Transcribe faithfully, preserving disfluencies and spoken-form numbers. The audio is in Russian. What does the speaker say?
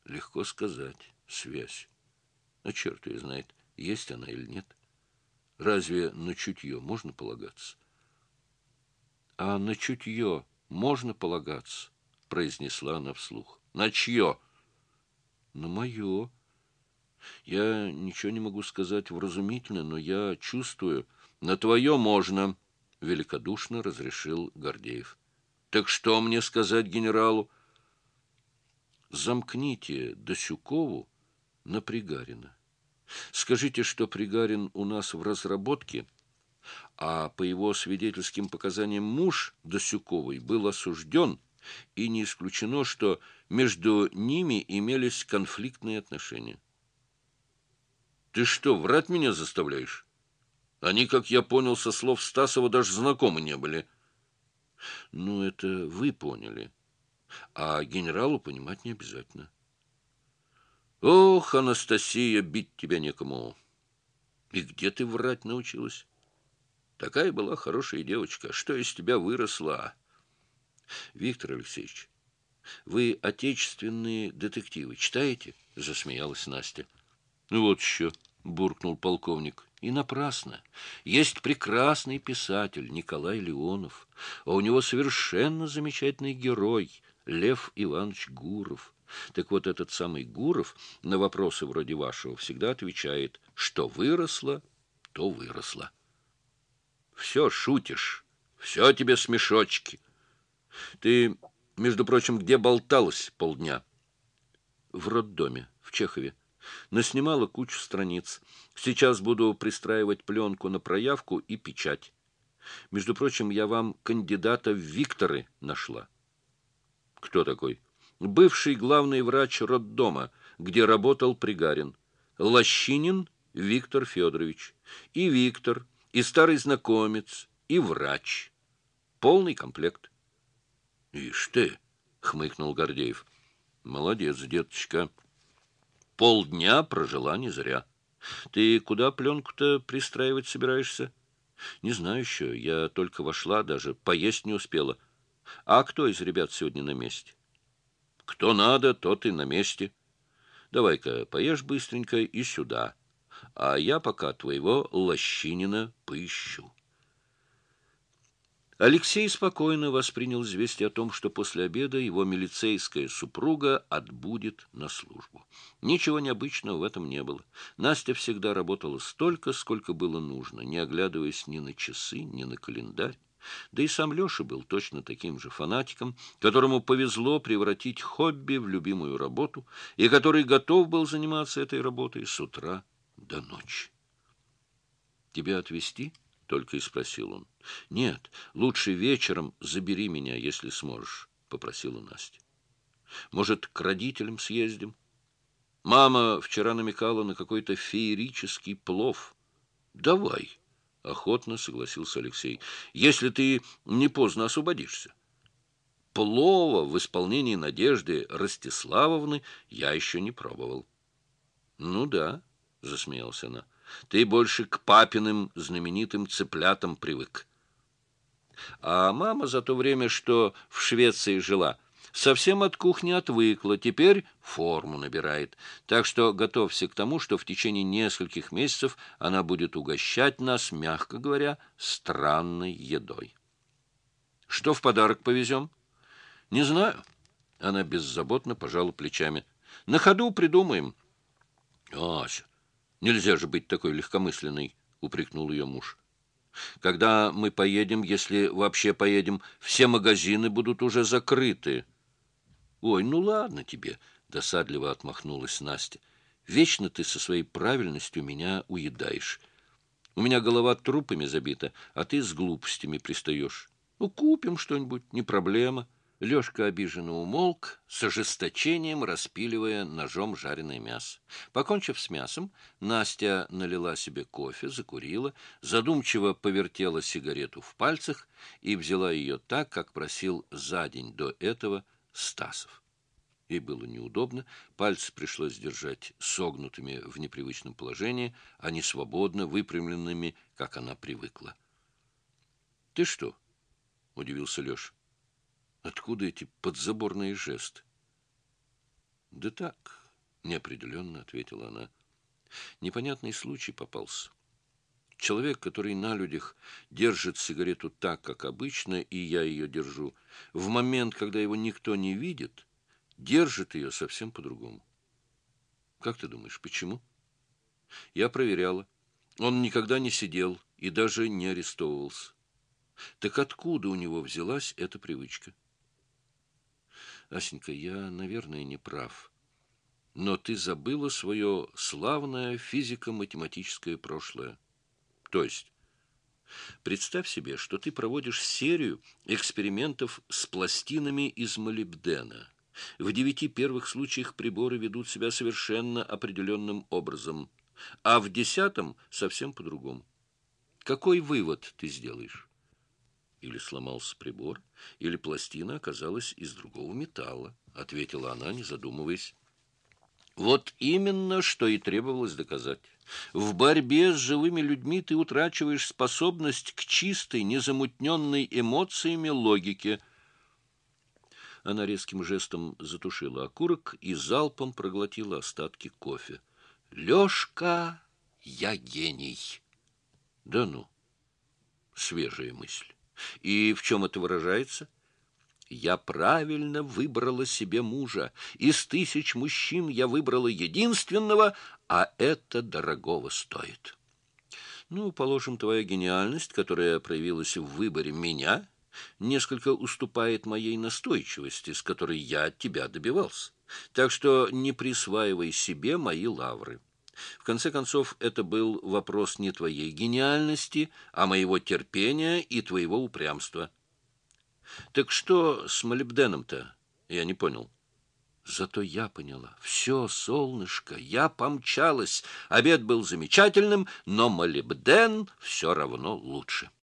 Легко сказать. Связь. А черт ее знает, есть она или нет. Разве на чутье можно полагаться? — А на чутье можно полагаться? — произнесла она вслух. — На чье? — На мое. Я ничего не могу сказать вразумительно, но я чувствую. — На твое можно, — великодушно разрешил Гордеев. — Так что мне сказать генералу? — Замкните Досюкову на Пригарина. Скажите, что Пригарин у нас в разработке, а по его свидетельским показаниям муж Досюковой был осужден, и не исключено, что между ними имелись конфликтные отношения. Ты что, врать меня заставляешь? Они, как я понял, со слов Стасова даже знакомы не были. Ну, это вы поняли, а генералу понимать не обязательно. Ох, Анастасия, бить тебя некому. И где ты врать научилась? Такая была хорошая девочка. Что из тебя выросла? Виктор Алексеевич, вы отечественные детективы читаете? Засмеялась Настя. Ну вот еще, буркнул полковник. И напрасно. Есть прекрасный писатель Николай Леонов, а у него совершенно замечательный герой Лев Иванович Гуров. Так вот, этот самый Гуров на вопросы вроде вашего всегда отвечает, что выросло, то выросло. Все шутишь, все тебе смешочки. Ты, между прочим, где болталась полдня? В роддоме, в Чехове. Наснимала кучу страниц. Сейчас буду пристраивать пленку на проявку и печать. Между прочим, я вам кандидата в Викторы нашла. Кто такой? Бывший главный врач роддома, где работал Пригарин. Лощинин Виктор Федорович. И Виктор, и старый знакомец, и врач. Полный комплект. — Ишь ты, — хмыкнул Гордеев. — Молодец, деточка. Полдня прожила не зря. Ты куда пленку-то пристраивать собираешься? Не знаю еще, я только вошла, даже поесть не успела. А кто из ребят сегодня на месте? Кто надо, тот и на месте. Давай-ка поешь быстренько и сюда. А я пока твоего Лощинина поищу. Алексей спокойно воспринял известие о том, что после обеда его милицейская супруга отбудет на службу. Ничего необычного в этом не было. Настя всегда работала столько, сколько было нужно, не оглядываясь ни на часы, ни на календарь. Да и сам Леша был точно таким же фанатиком, которому повезло превратить хобби в любимую работу, и который готов был заниматься этой работой с утра до ночи. «Тебя отвезти?» — только и спросил он. — Нет, лучше вечером забери меня, если сможешь, — попросила Настя. — Может, к родителям съездим? Мама вчера намекала на какой-то феерический плов. — Давай, — охотно согласился Алексей, — если ты не поздно освободишься. Плова в исполнении Надежды Ростиславовны я еще не пробовал. — Ну да, — засмеялась она. Ты больше к папиным знаменитым цыплятам привык. А мама за то время, что в Швеции жила, совсем от кухни отвыкла, теперь форму набирает. Так что готовься к тому, что в течение нескольких месяцев она будет угощать нас, мягко говоря, странной едой. Что в подарок повезем? Не знаю. Она беззаботно пожала плечами. На ходу придумаем. Ася, нельзя же быть такой легкомысленной, — упрекнул ее муж. Когда мы поедем, если вообще поедем, все магазины будут уже закрыты. Ой, ну ладно тебе, — досадливо отмахнулась Настя. Вечно ты со своей правильностью меня уедаешь. У меня голова трупами забита, а ты с глупостями пристаешь. Ну, купим что-нибудь, не проблема. Лешка обиженно умолк, с ожесточением распиливая ножом жареное мясо. Покончив с мясом, Настя налила себе кофе, закурила, задумчиво повертела сигарету в пальцах и взяла ее так, как просил за день до этого Стасов. Ей было неудобно, пальцы пришлось держать согнутыми в непривычном положении, а не свободно выпрямленными, как она привыкла. — Ты что? — удивился Леша. — Откуда эти подзаборные жесты? — Да так, неопределенно ответила она. Непонятный случай попался. Человек, который на людях держит сигарету так, как обычно, и я ее держу, в момент, когда его никто не видит, держит ее совсем по-другому. Как ты думаешь, почему? Я проверяла. Он никогда не сидел и даже не арестовывался. Так откуда у него взялась эта привычка? Асенька, я, наверное, не прав. Но ты забыла свое славное физико-математическое прошлое. То есть, представь себе, что ты проводишь серию экспериментов с пластинами из молибдена. В девяти первых случаях приборы ведут себя совершенно определенным образом, а в десятом совсем по-другому. Какой вывод ты сделаешь? Или сломался прибор, или пластина оказалась из другого металла, ответила она, не задумываясь. Вот именно, что и требовалось доказать. В борьбе с живыми людьми ты утрачиваешь способность к чистой, незамутненной эмоциями логике. Она резким жестом затушила окурок и залпом проглотила остатки кофе. «Лёшка, я гений!» «Да ну, свежая мысль. И в чем это выражается?» Я правильно выбрала себе мужа. Из тысяч мужчин я выбрала единственного, а это дорогого стоит. Ну, положим, твоя гениальность, которая проявилась в выборе меня, несколько уступает моей настойчивости, с которой я от тебя добивался. Так что не присваивай себе мои лавры. В конце концов, это был вопрос не твоей гениальности, а моего терпения и твоего упрямства. Так что с молибденом-то? Я не понял. Зато я поняла. Все, солнышко, я помчалась. Обед был замечательным, но молибден все равно лучше.